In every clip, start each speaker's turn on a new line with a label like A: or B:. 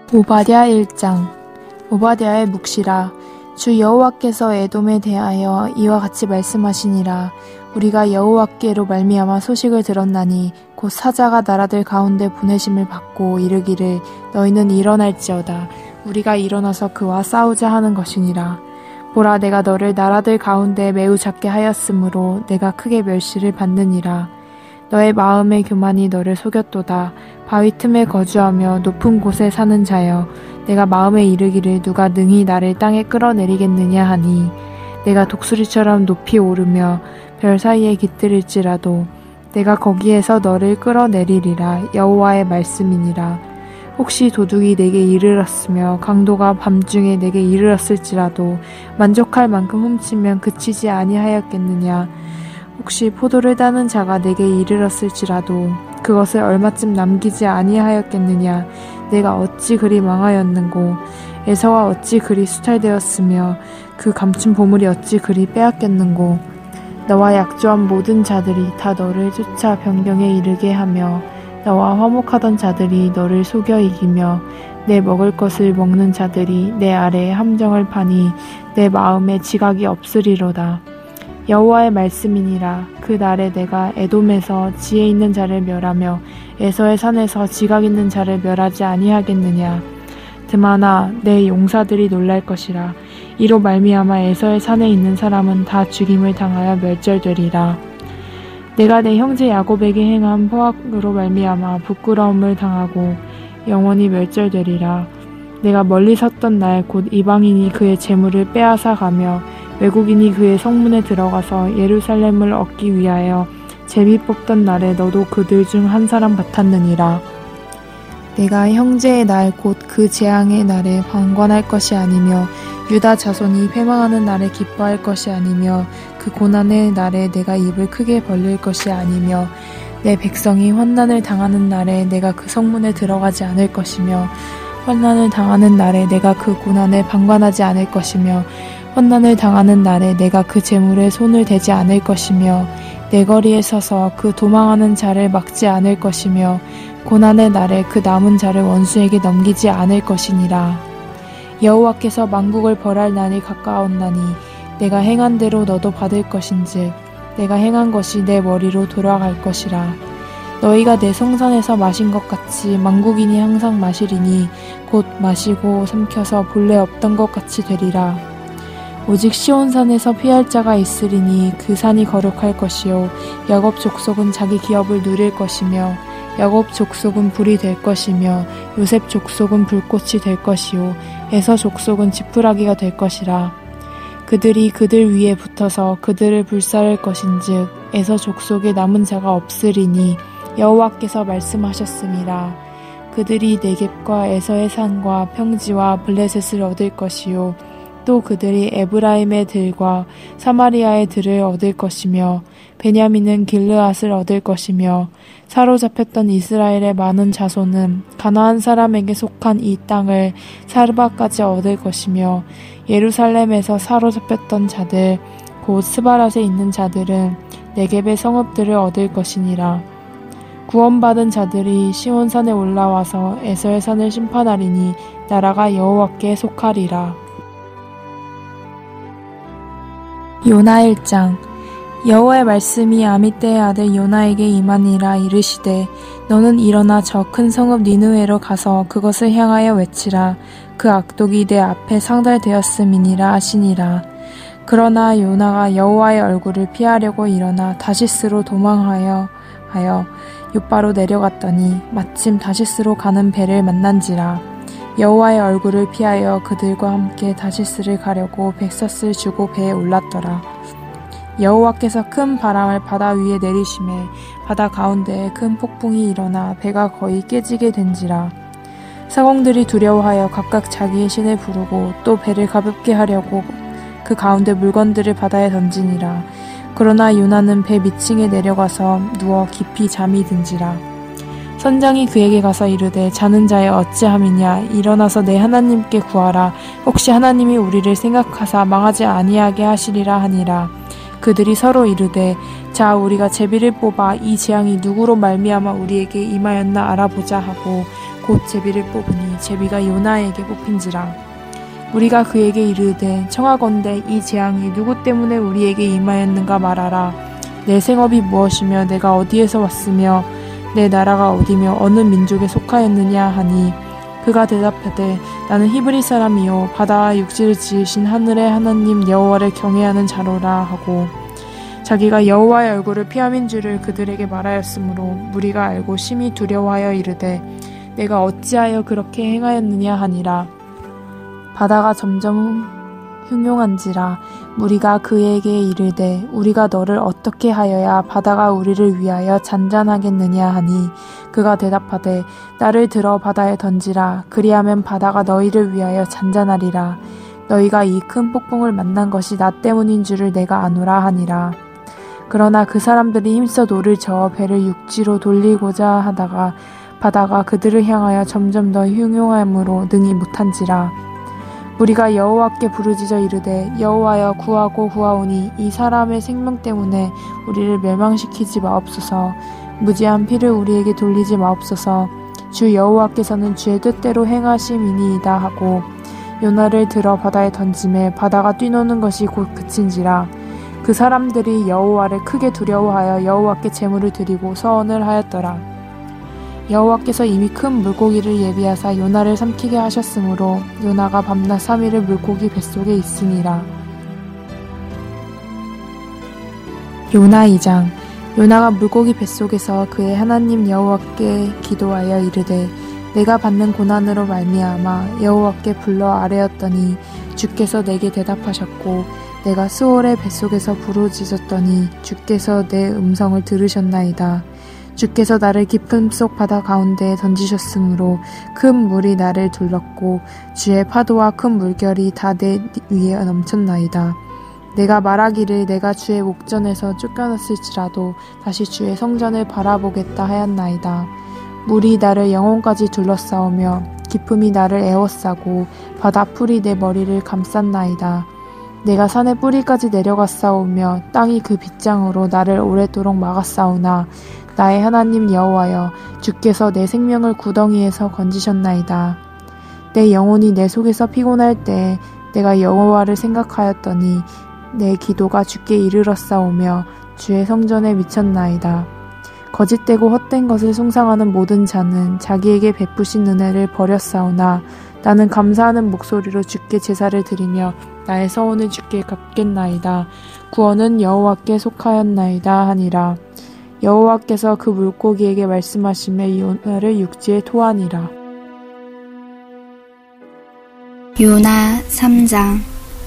A: 오바댜 1장. 오바댜의 묵시라. 주 여호와께서 에돔에 대하여 이와 같이 말씀하시니라. 우리가 여호와께로 말미암아 소식을 들었나니 곧 사자가 나라들 가운데 보내심을 받고 이르기를 너희는 일어날지어다. 우리가 일어나서 그와 싸우자 하는 것이니라. 보라, 내가 너를 나라들 가운데 매우 작게 하였으므로 내가 크게 멸시를 받느니라. 너의 마음의 교만이 너를 속였도다. 바위 틈에 거주하며 높은 곳에 사는 자여, 내가 마음에 이르기를 누가 능히 나를 땅에 끌어내리겠느냐 하니, 내가 독수리처럼 높이 오르며 별 사이에 깃들일지라도 내가 거기에서 너를 끌어내리리라. 여호와의 말씀이니라. 혹시 도둑이 내게 이르렀으며 강도가 밤중에 내게 이르렀을지라도 만족할 만큼 훔치면 그치지 아니하였겠느냐. 혹시 포도를 따는 자가 내게 이르렀을지라도 그것을 얼마쯤 남기지 아니하였겠느냐. 내가 어찌 그리 망하였는고, 에서와 어찌 그리 수탈되었으며 그 감춘 보물이 어찌 그리 빼앗겼는고. 너와 약조한 모든 자들이 다 너를 쫓아 변경에 이르게 하며 너와 화목하던 자들이 너를 속여 이기며 내 먹을 것을 먹는 자들이 내 아래에 함정을 파니 내 마음에 지각이 없으리로다. 여호와의 말씀이니라. 그 날에 내가 에돔에서 지혜 있는 자를 멸하며 에서의 산에서 지각 있는 자를 멸하지 아니하겠느냐. 드마나 내 용사들이 놀랄 것이라. 이로 말미암아 에서의 산에 있는 사람은 다 죽임을 당하여 멸절되리라. 내가 내 형제 야곱에게 행한 포악으로 말미암아 부끄러움을 당하고 영원히 멸절되리라. 내가 멀리 섰던 날 곧 이방인이 그의 재물을 빼앗아 가며 외국인이 그의 성문에 들어가서 예루살렘을 얻기 위하여 제비 뽑던 날에 너도 그들 중 한 사람 같았느니라. 내가 형제의 날 곧 그 재앙의 날에 방관할 것이 아니며 유다 자손이 패망하는 날에 기뻐할 것이 아니며 그 고난의 날에 내가 입을 크게 벌릴 것이 아니며 내 백성이 환난을 당하는 날에 내가 그 성문에 들어가지 않을 것이며 환난을 당하는 날에 내가 그 고난에 방관하지 않을 것이며 환난을 당하는 날에 내가 그 재물에 손을 대지 않을 것이며 내 거리에 서서 그 도망하는 자를 막지 않을 것이며 고난의 날에 그 남은 자를 원수에게 넘기지 않을 것이니라. 여호와께서 만국을 벌할 날이 가까웠나니 내가 행한 대로 너도 받을 것인즉 내가 행한 것이 내 머리로 돌아갈 것이라. 너희가 내 성산에서 마신 것 같이 만국인이 항상 마시리니 곧 마시고 삼켜서 본래 없던 것 같이 되리라. 오직 시온산에서 피할 자가 있으리니 그 산이 거룩할 것이요 야곱 족속은 자기 기업을 누릴 것이며 야곱 족속은 불이 될 것이며 요셉 족속은 불꽃이 될 것이요 에서 족속은 지푸라기가 될 것이라. 그들이 그들 위에 붙어서 그들을 불사를 것인즉 에서 족속에 남은 자가 없으리니 여호와께서 말씀하셨습니다. 그들이 네겝과 에서의 산과 평지와 블레셋을 얻을 것이요 또 그들이 에브라임의 들과 사마리아의 들을 얻을 것이며 베냐민은 길르앗을 얻을 것이며 사로잡혔던 이스라엘의 많은 자손은 가나안 사람에게 속한 이 땅을 사르바까지 얻을 것이며 예루살렘에서 사로잡혔던 자들 곧 스바랏에 있는 자들은 네겝의 성읍들을 얻을 것이니라. 구원받은 자들이 시온산에 올라와서 에서의 산을 심판하리니 나라가 여호와께 속하리라. 요나 1장. 여호와의 말씀이 아미떼의 아들 요나에게 임하니라. 이르시되 너는 일어나 저 큰 성읍 니느웨로 가서 그것을 향하여 외치라. 그 악독이 내 앞에 상달되었음이니라 하시니라. 그러나 요나가 여호와의 얼굴을 피하려고 일어나 다시스로 도망하여 욥바로 내려갔더니 마침 다시스로 가는 배를 만난지라. 여호와의 얼굴을 피하여 그들과 함께 다시스를 가려고 백섯을 주고 배에 올랐더라. 여호와께서 큰 바람을 바다 위에 내리심에 바다 가운데에 큰 폭풍이 일어나 배가 거의 깨지게 된지라. 사공들이 두려워하여 각각 자기의 신을 부르고 또 배를 가볍게 하려고 그 가운데 물건들을 바다에 던지니라. 그러나 요나는 배 밑층에 내려가서 누워 깊이 잠이 든지라. 선장이 그에게 가서 이르되 자는 자여 어찌함이냐. 일어나서 내 하나님께 구하라. 혹시 하나님이 우리를 생각하사 망하지 아니하게 하시리라 하니라. 그들이 서로 이르되 자 우리가 제비를 뽑아 이 재앙이 누구로 말미암아 우리에게 임하였나 알아보자 하고 곧 제비를 뽑으니 제비가 요나에게 뽑힌지라. 우리가 그에게 이르되 청하건대 이 재앙이 누구 때문에 우리에게 임하였는가 말하라. 내 생업이 무엇이며 내가 어디에서 왔으며 내 나라가 어디며 어느 민족에 속하였느냐 하니 그가 대답하되 나는 히브리 사람이요 바다와 육지를 지으신 하늘의 하나님 여호와를 경외하는 자로라 하고 자기가 여호와의 얼굴을 피함인 줄을 그들에게 말하였으므로 무리가 알고 심히 두려워하여 이르되 내가 어찌하여 그렇게 행하였느냐 하니라. 바다가 점점 흉흉한지라. 무리가 그에게 이르되 우리가 너를 어떻게 하여야 바다가 우리를 위하여 잔잔하겠느냐 하니 그가 대답하되 나를 들어 바다에 던지라. 그리하면 바다가 너희를 위하여 잔잔하리라. 너희가 이 큰 폭풍을 만난 것이 나 때문인 줄을 내가 아노라 하니라. 그러나 그 사람들이 힘써 노를 저어 배를 육지로 돌리고자 하다가 바다가 그들을 향하여 점점 더 흉흉함으로 능히 못한지라. 우리가 여호와께 부르짖어 이르되 여호와여 구하고 구하오니 이 사람의 생명 때문에 우리를 멸망시키지 마옵소서. 무지한 피를 우리에게 돌리지 마옵소서. 주 여호와께서는 주의 뜻대로 행하심이니이다 하고 요나를 들어 바다에 던짐에 바다가 뛰노는 것이 곧 그친지라. 그 사람들이 여호와를 크게 두려워하여 여호와께 제물을 드리고 서원을 하였더라. 여호와께서 이미 큰 물고기를 예비하사 요나를 삼키게 하셨으므로 요나가 밤낮 3일을 물고기 뱃속에 있으니라. 요나 2장. 요나가 물고기 뱃속에서 그의 하나님 여호와께 기도하여 이르되 내가 받는 고난으로 말미암아 여호와께 불러 아뢰었더니 주께서 내게 대답하셨고 내가 스올의 뱃속에서 부르짖었더니 주께서 내 음성을 들으셨나이다. 주께서 나를 깊음 속 바다 가운데에 던지셨으므로 큰 물이 나를 둘렀고 주의 파도와 큰 물결이 다 내 위에 넘쳤나이다. 내가 말하기를 내가 주의 목전에서 쫓겨났을지라도 다시 주의 성전을 바라보겠다 하였나이다. 물이 나를 영혼까지 둘러싸우며 깊음이 나를 에워싸고 바다 풀이 내 머리를 감쌌나이다. 내가 산의 뿌리까지 내려갔사오며 땅이 그 빗장으로 나를 오랫도록 막았사오나 나의 하나님 여호와여 주께서 내 생명을 구덩이에서 건지셨나이다. 내 영혼이 내 속에서 피곤할 때 내가 여호와를 생각하였더니 내 기도가 주께 이르렀사오며 주의 성전에 미쳤나이다. 거짓되고 헛된 것을 숭상하는 모든 자는 자기에게 베푸신 은혜를 버렸사오나 나는 감사하는 목소리로 주께 제사를 드리며 나의 서원을 주께 갚겠나이다. 구원은 여호와께 속하였나이다 하니라. 여호와께서 그 물고기에게 말씀하시며 요나를 육지에 토하니라.
B: 요나 3장.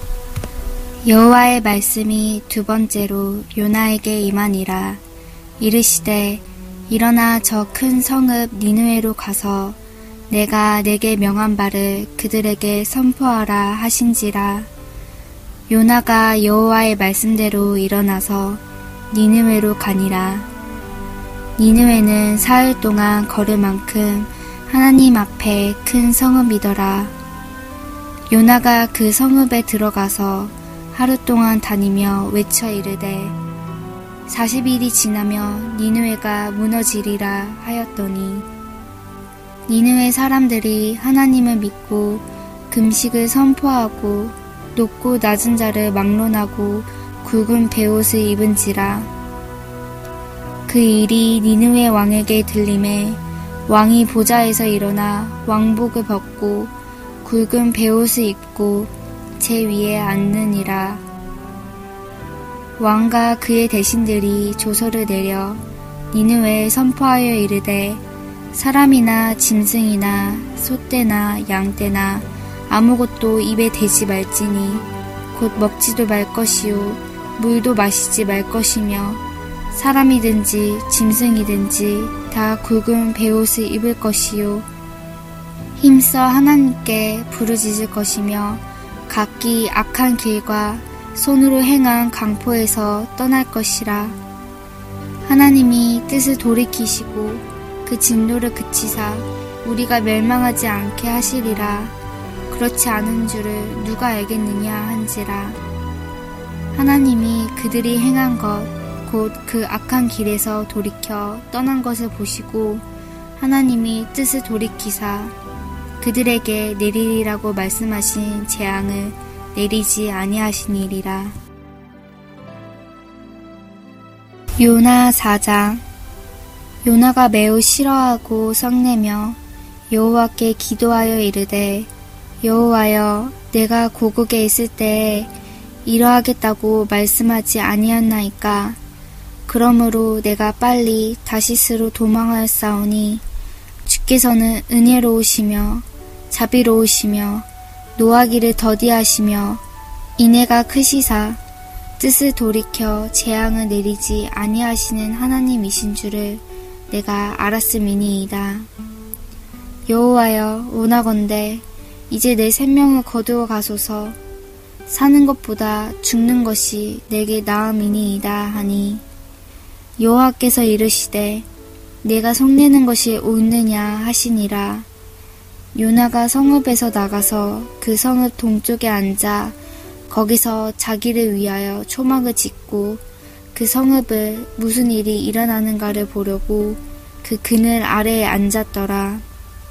B: 여호와의 말씀이 두 번째로 요나에게 임하니라. 이르시되 일어나 저 큰 성읍 니느웨로 가서 내가 내게 명한 바를 그들에게 선포하라 하신지라. 요나가 여호와의 말씀대로 일어나서 니느웨로 가니라. 니느웨는 사흘 동안 걸을 만큼 하나님 앞에 큰 성읍이더라. 요나가 그 성읍에 들어가서 하루 동안 다니며 외쳐 이르되 40일이 지나면 니느웨가 무너지리라 하였더니 니느웨 사람들이 하나님을 믿고 금식을 선포하고 높고 낮은 자를 막론하고 굵은 베옷을 입은지라. 그 일이 니느웨 왕에게 들림에 왕이 보좌에서 일어나 왕복을 벗고 굵은 베옷을 입고 제 위에 앉느니라. 왕과 그의 대신들이 조서를 내려 니느웨에 선포하여 이르되 사람이나 짐승이나 소떼나 양떼나 아무것도 입에 대지 말지니 곧 먹지도 말 것이요 물도 마시지 말 것이며 사람이든지 짐승이든지 다 굵은 베옷을 입을 것이요 힘써 하나님께 부르짖을 것이며 각기 악한 길과 손으로 행한 강포에서 떠날 것이라. 하나님이 뜻을 돌이키시고 그 진노를 그치사 우리가 멸망하지 않게 하시리라. 그렇지 않은 줄을 누가 알겠느냐 한지라. 하나님이 그들이 행한 것 곧 그 악한 길에서 돌이켜 떠난 것을 보시고 하나님이 뜻을 돌이키사 그들에게 내리리라고 말씀하신 재앙을 내리지 아니하시니리라. 요나 4장. 요나가 매우 싫어하고 성내며 여호와께 기도하여 이르되 여호와여 내가 고국에 있을 때에 이러하겠다고 말씀하지 아니었나이까. 그러므로 내가 빨리 다시스로 도망하였사오니 주께서는 은혜로우시며 자비로우시며 노하기를 더디하시며 인애가 크시사 뜻을 돌이켜 재앙을 내리지 아니하시는 하나님이신 줄을 내가 알았음이니이다. 여호와여 원하건대 이제 내 생명을 거두어 가소서. 사는 것보다 죽는 것이 내게 나음이니이다 하니 여호와께서 이르시되 내가 성내는 것이 옳느냐 하시니라. 요나가 성읍에서 나가서 그 성읍 동쪽에 앉아 거기서 자기를 위하여 초막을 짓고 그 성읍을 무슨 일이 일어나는가를 보려고 그 그늘 아래에 앉았더라.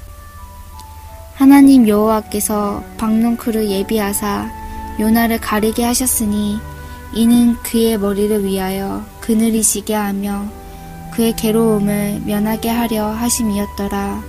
B: 하나님 여호와께서 박농쿨을 예비하사 요나를 가리게 하셨으니 이는 그의 머리를 위하여 그늘이 지게 하며 그의 괴로움을 면하게 하려 하심이었더라.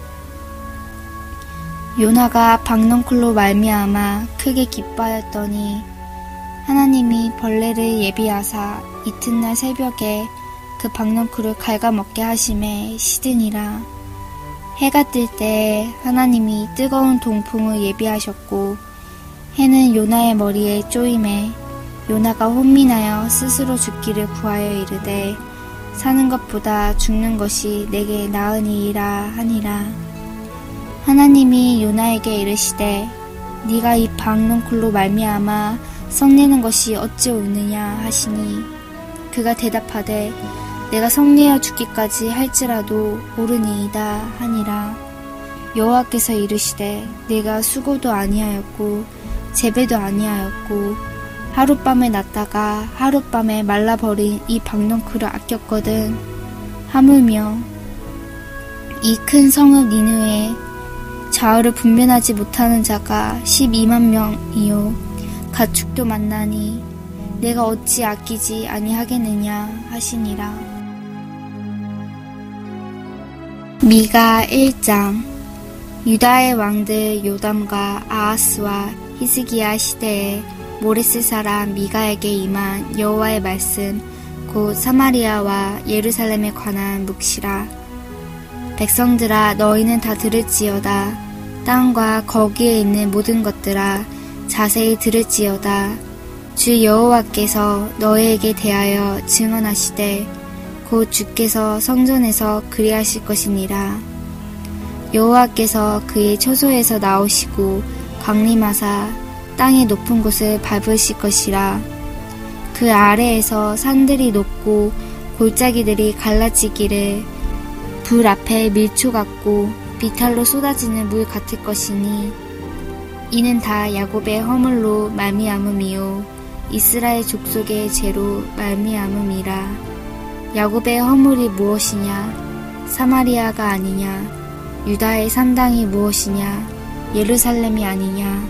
B: 요나가 박농쿨로 말미암아 크게 기뻐하였더니 하나님이 벌레를 예비하사 이튿날 새벽에 그 박농쿨을 갉아먹게 하심에 시드니라. 해가 뜰 때 하나님이 뜨거운 동풍을 예비하셨고 해는 요나의 머리에 쪼임에 요나가 혼민하여 스스로 죽기를 구하여 이르되 사는 것보다 죽는 것이 내게 나으니이라 하니라. 하나님이 요나에게 이르시되 네가 이 박농쿨로 말미암아 성내는 것이 어찌 옳느냐 하시니 그가 대답하되 내가 성내어 죽기까지 할지라도 옳으니이다 하니라. 여호와께서 이르시되 내가 수고도 아니하였고 재배도 아니하였고 하룻밤에 났다가 하룻밤에 말라버린 이 박농쿨을 아꼈거든. 하물며 이 큰 성읍 니느웨에 좌우를 분별하지 못하는 자가 12만 명이요 가축도 많나니 내가 어찌 아끼지 아니하겠느냐 하시니라. 미가 1장. 유다의 왕들 요담과 아하스와 히스기야 시대에 모레스 사람 미가에게 임한 여호와의 말씀 곧 사마리아와 예루살렘에 관한 묵시라. 백성들아 너희는 다 들을지어다. 땅과 거기에 있는 모든 것들아 자세히 들을지어다. 주 여호와께서 너희에게 대하여 증언하시되 곧 주께서 성전에서 그리하실 것이니라. 여호와께서 그의 처소에서 나오시고 강림하사 땅의 높은 곳을 밟으실 것이라. 그 아래에서 산들이 높고 골짜기들이 갈라지기를 불 앞에 밀초 같고 비탈로 쏟아지는 물 같을 것이니 이는 다 야곱의 허물로 말미암음이요 이스라엘 족속의 죄로 말미암음이라. 야곱의 허물이 무엇이냐? 사마리아가 아니냐? 유다의 산당이 무엇이냐? 예루살렘이 아니냐?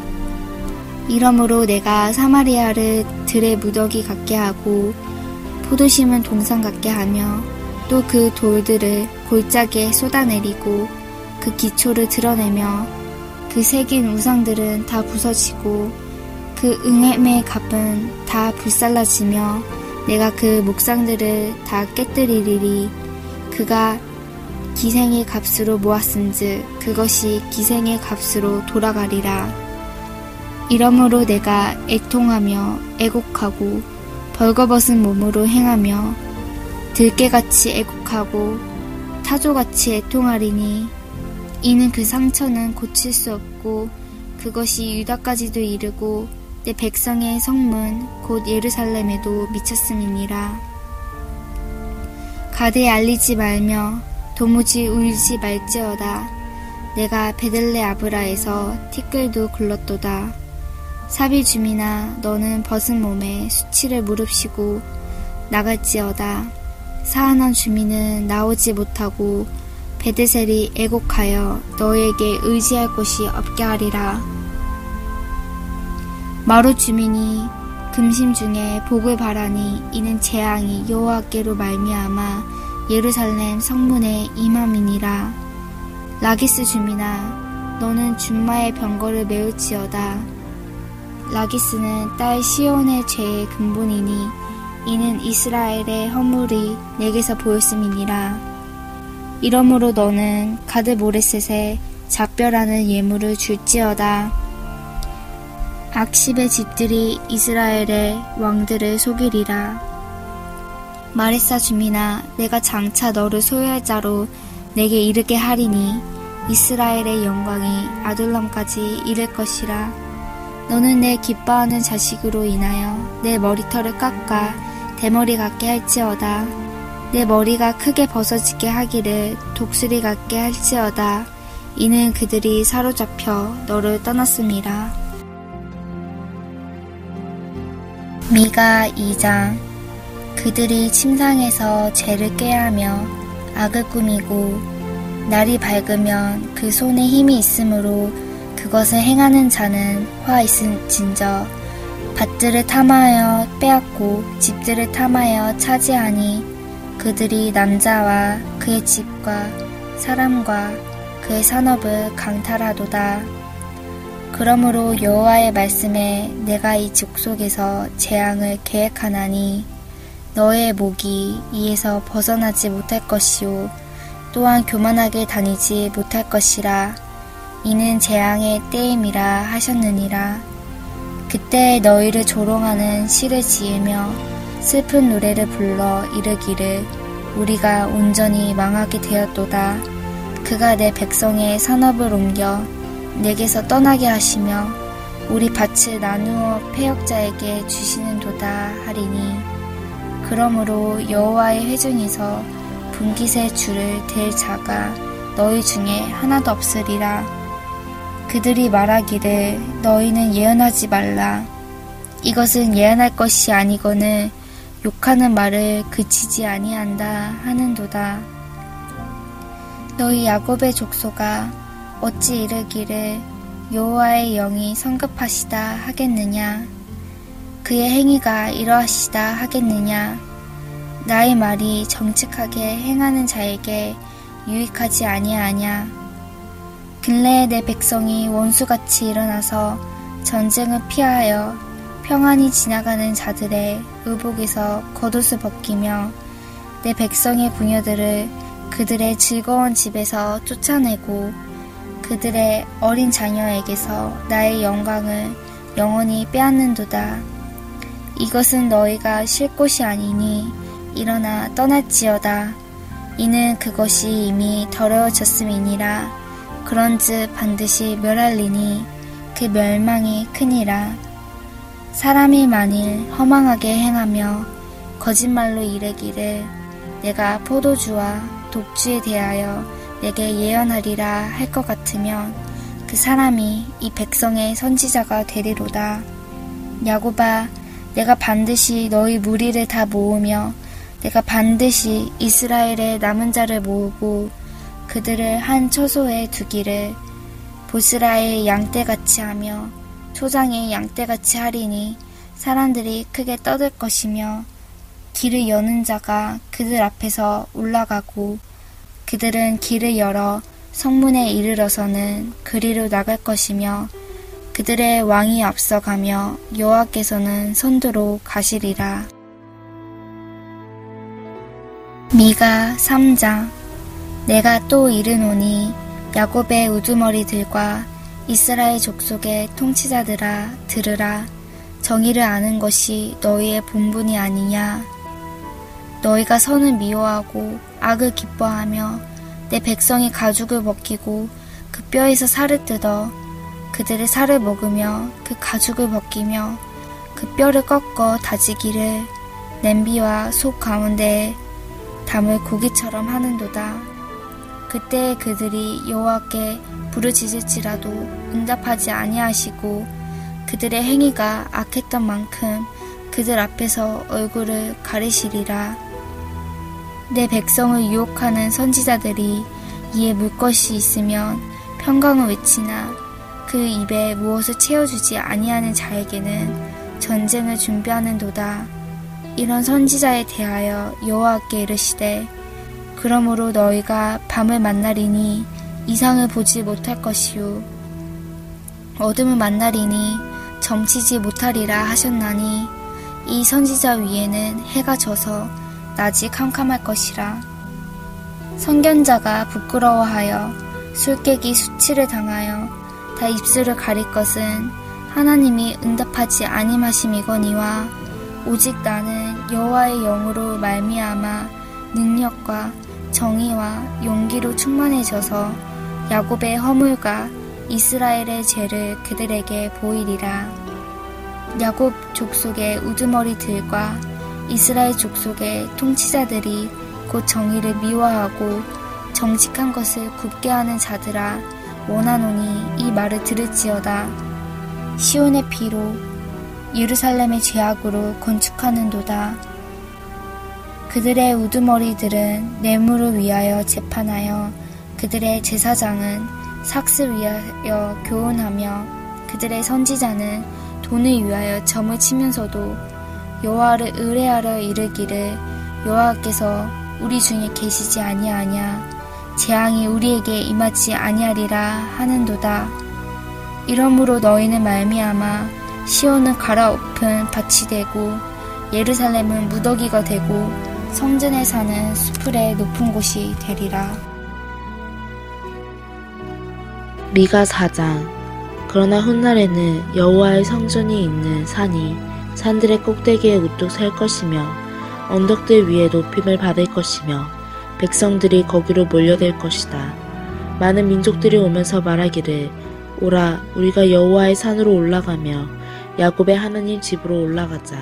B: 이러므로 내가 사마리아를 들의 무더기 같게 하고 포도심은 동산 같게 하며 또 그 돌들을 골짜기에 쏟아내리고 그 기초를 드러내며 그 새긴 우상들은 다 부서지고 그 응햄의 값은 다 불살라지며 내가 그 목상들을 다 깨뜨리리니 그가 기생의 값으로 모았은즉 그것이 기생의 값으로 돌아가리라. 이러므로 내가 애통하며 애곡하고 벌거벗은 몸으로 행하며 들깨같이 애곡하고 타조같이 애통하리니 이는 그 상처는 고칠 수 없고 그것이 유다까지도 이르고 내 백성의 성문 곧 예루살렘에도 미쳤음이니라. 가대에 알리지 말며 도무지 울지 말지어다. 내가 베들레 아브라에서 티끌도 굴렀도다. 사비주민아 너는 벗은 몸에 수치를 무릅쓰고 나갈지어다. 사한원 주민은 나오지 못하고 베드셀이 애곡하여 너에게 의지할 곳이 없게 하리라. 마루 주민이 금심 중에 복을 바라니 이는 재앙이 여호와께로 말미암아 예루살렘 성문에 임함이니라. 라기스 주민아 너는 준마의 병거를 메울지어다. 라기스는 딸 시온의 죄의 근본이니 이는 이스라엘의 허물이 내게서 보였음이니라. 이러므로 너는 가드 모레셋에 작별하는 예물을 줄지어다. 악십의 집들이 이스라엘의 왕들을 속이리라. 마레사 주민아 내가 장차 너를 소유할 자로 내게 이르게 하리니 이스라엘의 영광이 아둘람까지 이를 것이라. 너는 내 기뻐하는 자식으로 인하여 내 머리털을 깎아 대머리 같게 할지어다. 내 머리가 크게 벗어지게 하기를 독수리 같게 할지어다. 이는 그들이 사로잡혀 너를 떠났음이라. 미가 2장. 그들이 침상에서 죄를 꾀하며 악을 꾸미고 날이 밝으면 그 손에 힘이 있으므로 그것을 행하는 자는 화 있은진저 밭들을 탐하여 빼앗고 집들을 탐하여 차지하니 그들이 남자와 그의 집과 사람과 그의 산업을 강탈하도다. 그러므로 여호와의 말씀에 내가 이 족속에서 재앙을 계획하나니 너의 목이 이에서 벗어나지 못할 것이요 또한 교만하게 다니지 못할 것이라. 이는 재앙의 때임이라 하셨느니라. 그때 너희를 조롱하는 시를 지으며 슬픈 노래를 불러 이르기를 우리가 온전히 망하게 되었도다. 그가 내 백성의 산업을 옮겨 내게서 떠나게 하시며 우리 밭을 나누어 패역자에게 주시는도다 하리니 그러므로 여호와의 회중에서 분깃의 줄을 댈 자가 너희 중에 하나도 없으리라. 그들이 말하기를 너희는 예언하지 말라. 이것은 예언할 것이 아니거늘 욕하는 말을 그치지 아니한다 하는도다. 너희 야곱의 족속아 어찌 이르기를 여호와의 영이 성급하시다 하겠느냐. 그의 행위가 이러하시다 하겠느냐. 나의 말이 정직하게 행하는 자에게 유익하지 아니하냐. 근래에 내 백성이 원수같이 일어나서 전쟁을 피하여 평안히 지나가는 자들의 의복에서 겉옷을 벗기며 내 백성의 궁녀들을 그들의 즐거운 집에서 쫓아내고 그들의 어린 자녀에게서 나의 영광을 영원히 빼앗는도다. 이것은 너희가 쉴 곳이 아니니 일어나 떠날지어다. 이는 그것이 이미 더러워졌음이니라. 그런즉 반드시 멸할리니 그 멸망이 크니라. 사람이 만일 허망하게 행하며 거짓말로 이르기를 내가 포도주와 독주에 대하여 내게 예언하리라 할 것 같으면 그 사람이 이 백성의 선지자가 되리로다. 야곱아 내가 반드시 너희 무리를 다 모으며 내가 반드시 이스라엘의 남은 자를 모으고 그들을 한 처소에 두기를 보스라의 양떼같이 하며 초장의 양떼같이 하리니 사람들이 크게 떠들 것이며 길을 여는 자가 그들 앞에서 올라가고 그들은 길을 열어 성문에 이르러서는 그리로 나갈 것이며 그들의 왕이 앞서가며 여호와께서는 선두로 가시리라. 미가 3장. 내가 또 이르노니 야곱의 우두머리들과 이스라엘 족속의 통치자들아 들으라. 정의를 아는 것이 너희의 본분이 아니냐. 너희가 선을 미워하고 악을 기뻐하며 내 백성이 가죽을 벗기고 그 뼈에서 살을 뜯어 그들의 살을 먹으며 그 가죽을 벗기며 그 뼈를 꺾어 다지기를 냄비와 속 가운데에 담을 고기처럼 하는도다. 그때 그들이 여호와께 부르짖을지라도 응답하지 아니하시고 그들의 행위가 악했던 만큼 그들 앞에서 얼굴을 가리시리라. 내 백성을 유혹하는 선지자들이 이에 물 것이 있으면 평강을 외치나 그 입에 무엇을 채워주지 아니하는 자에게는 전쟁을 준비하는도다. 이런 선지자에 대하여 여호와께 이르시되 그러므로 너희가 밤을 만나리니 이상을 보지 못할 것이요 어둠을 만나리니 점치지 못하리라 하셨나니 이 선지자 위에는 해가 져서 낮이 캄캄할 것이라. 선견자가 부끄러워하여 술객이 수치를 당하여 다 입술을 가릴 것은 하나님이 응답하지 아니하심이거니와 오직 나는 여호와의 영으로 말미암아 능력과 정의와 용기로 충만해져서 야곱의 허물과 이스라엘의 죄를 그들에게 보이리라. 야곱 족속의 우두머리들과 이스라엘 족속의 통치자들이 곧 정의를 미워하고 정직한 것을 굽게 하는 자들아 원하노니 이 말을 들을지어다. 시온의 피로 예루살렘의 죄악으로 건축하는도다. 그들의 우두머리들은 뇌물을 위하여 재판하여 그들의 제사장은 삭슬 위하여 교훈하며 그들의 선지자는 돈을 위하여 점을 치면서도 여호와를 의뢰하러 이르기를 여호와께서 우리 중에 계시지 아니하냐 재앙이 우리에게 임하지 아니하리라 하는도다. 이러므로 너희는 말미암아 시온은 갈아엎은 밭이 되고 예루살렘은 무더기가 되고 성전에 사는 수풀의 높은 곳이 되리라.
C: 미가 4장. 그러나 훗날에는 여호와의 성전이 있는 산이 산들의 꼭대기에 우뚝 설 것이며 언덕들 위에 높임을 받을 것이며 백성들이 거기로 몰려들 것이다. 많은 민족들이 오면서 말하기를 오라 우리가 여호와의 산으로 올라가며 야곱의 하나님 집으로 올라가자.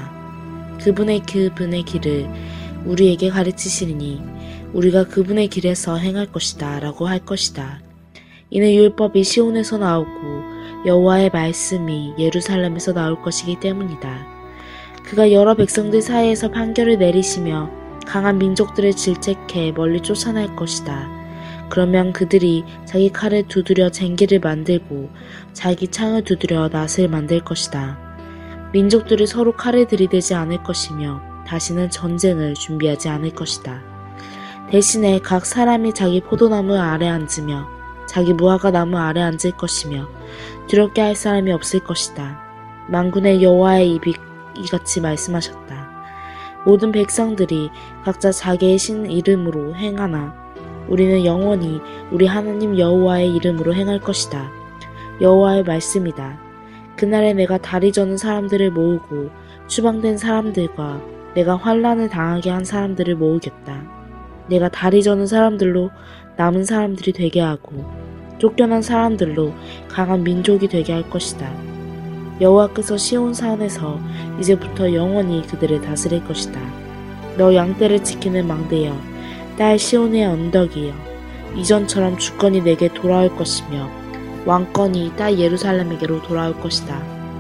C: 그분의 길을 우리에게 가르치시리니 우리가 그분의 길에서 행할 것이다 라고 할 것이다. 이는 율법이 시온에서 나오고 여호와의 말씀이 예루살렘에서 나올 것이기 때문이다. 그가 여러 백성들 사이에서 판결을 내리시며 강한 민족들을 질책해 멀리 쫓아낼 것이다. 그러면 그들이 자기 칼을 두드려 쟁기를 만들고 자기 창을 두드려 낫을 만들 것이다. 민족들이 서로 칼을 들이대지 않을 것이며 다시는 전쟁을 준비하지 않을 것이다. 대신에 각 사람이 자기 포도나무 아래 앉으며 자기 무화과 나무 아래 앉을 것이며 두렵게 할 사람이 없을 것이다. 만군의 여호와의 입이 이같이 말씀하셨다. 모든 백성들이 각자 자기의 신 이름으로 행하나 우리는 영원히 우리 하나님 여호와의 이름으로 행할 것이다. 여호와의 말씀이다. 그날에 내가 다리 저는 사람들을 모으고 추방된 사람들과 내가 환난을 당하게 한 사람들을 모으겠다. 내가 다리 저는 사람들로 남은 사람들이 되게 하고 쫓겨난 사람들로 강한 민족이 되게 할 것이다. 여호와께서 시온 산에서 이제부터 영원히 그들을 다스릴 것이다. 너 양떼를 지키는 망대여 딸 시온의 언덕이여 이전처럼 주권이 내게 돌아올 것이며 왕권이 딸 예루살렘에게로 돌아올 것이다.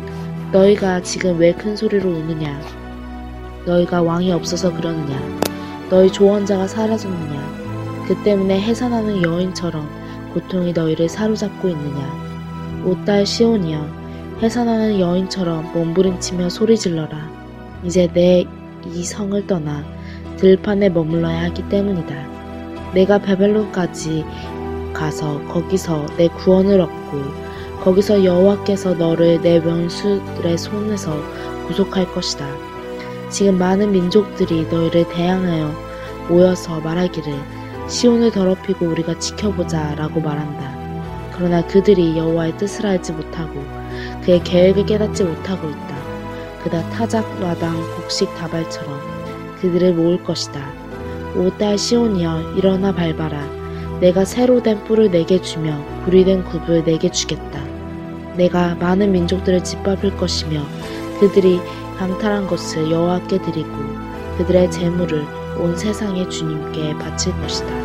C: 너희가 지금 왜 큰 소리로 우느냐? 너희가 왕이 없어서 그러느냐? 너희 조언자가 사라졌느냐? 그 때문에 해산하는 여인처럼 고통이 너희를 사로잡고 있느냐? 오 딸 시온이여 해산하는 여인처럼 몸부림치며 소리질러라. 이제 내 이 성을 떠나 들판에 머물러야 하기 때문이다. 내가 바벨론까지 가서 거기서 내 구원을 얻고 거기서 여호와께서 너를 내 원수들의 손에서 구속할 것이다. 지금 많은 민족들이 너희를 대항하여 모여서 말하기를 시온을 더럽히고 우리가 지켜보자 라고 말한다. 그러나 그들이 여호와의 뜻을 알지 못하고 그의 계획을 깨닫지 못하고 있다. 그다 타작 마당 곡식 다발처럼 그들을 모을 것이다. 오 딸 시온이여 일어나 밟아라. 내가 새로 된 뿔을 내게 주며 불이 된 굽을 내게 주겠다. 내가 많은 민족들을 짓밟을 것이며 그들이 강탈한 것을 여호와께 드리고 그들의 재물을 온 세상의 주님께 바칠 것이다.